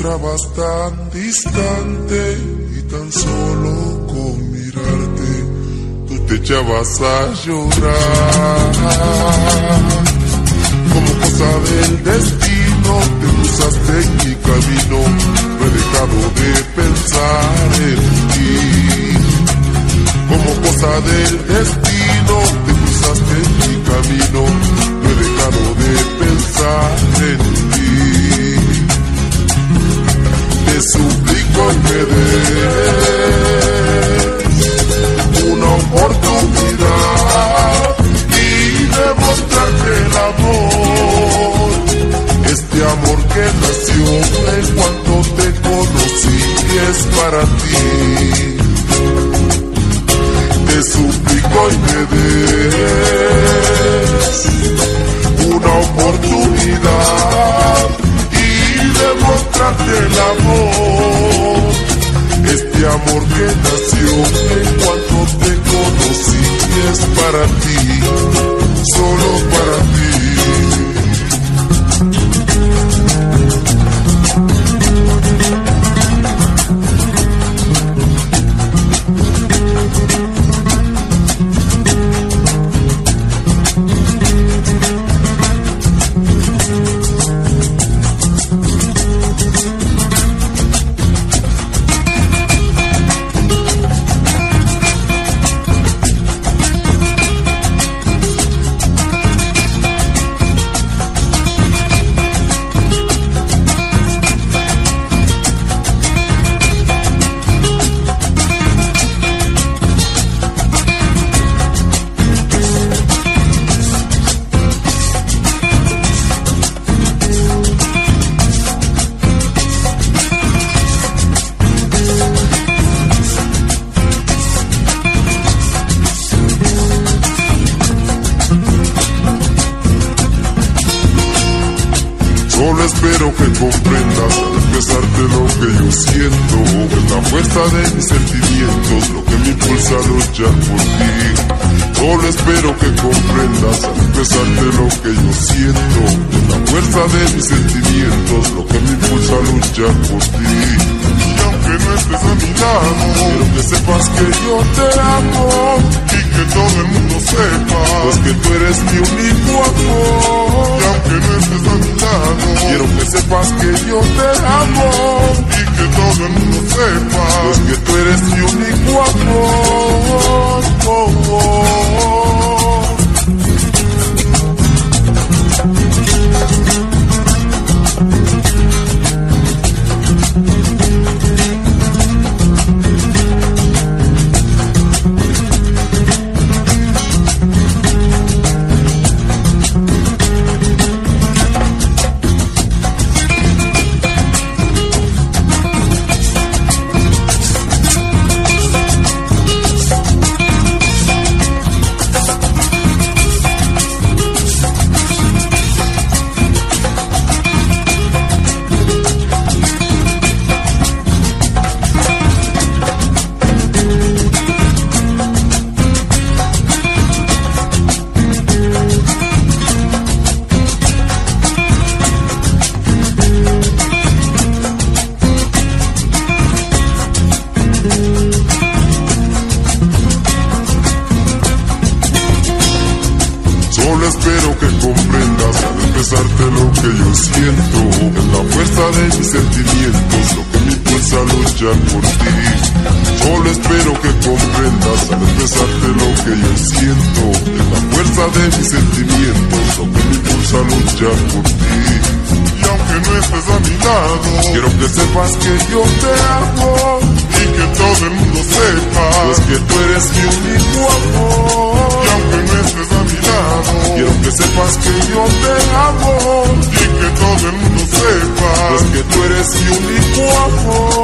encontrabas tan distante y tan solo con mirarte tú te echabas a llorar. Como cosa del destino te cruzaste en mi camino, no he dejado de pensar en ti. Como cosa del destino te cruzaste en mi camino, no he dejado de pensar en ti. Te suplico y me des una oportunidad y demostrarte el amor, este amor que nació en cuanto te conocí y es para ti. Te suplico y me des una oportunidad y demostrarte el amor, este amor que nació en cuanto te conocí y es para ti, solo para ti. Solo espero que comprendas al expresarte lo que yo siento, es la fuerza de mis sentimientos lo que me impulsa a luchar por ti. Solo espero que comprendas al expresarte lo que yo siento, es la fuerza de mis sentimientos lo que me impulsa a luchar por ti. Y aunque no estés a mi lado, quiero que sepas que yo te amo y que todo el mundo sepa, pues que tú eres mi único amor. Y aunque no estés a mi lado, quiero que sepas que yo te amo y que todo el mundo sepa, pues que tú eres mi único amor. Oh, oh. Solo espero que comprendas al expresarte lo que yo siento, es la fuerza de mis sentimientos lo que me impulsa a luchar por ti. Solo espero que comprendas al expresarte lo que yo siento, es la fuerza de mis sentimientos lo que me impulsa a luchar por ti. Y aunque no estés a mi lado, quiero que sepas que yo te amo y que todo el mundo sepa, pues que tú eres mi único amor. Y aunque no estés a mi lado, quiero que sepas que yo te amo y que todo el mundo sepa, pues que tú eres mi único amor.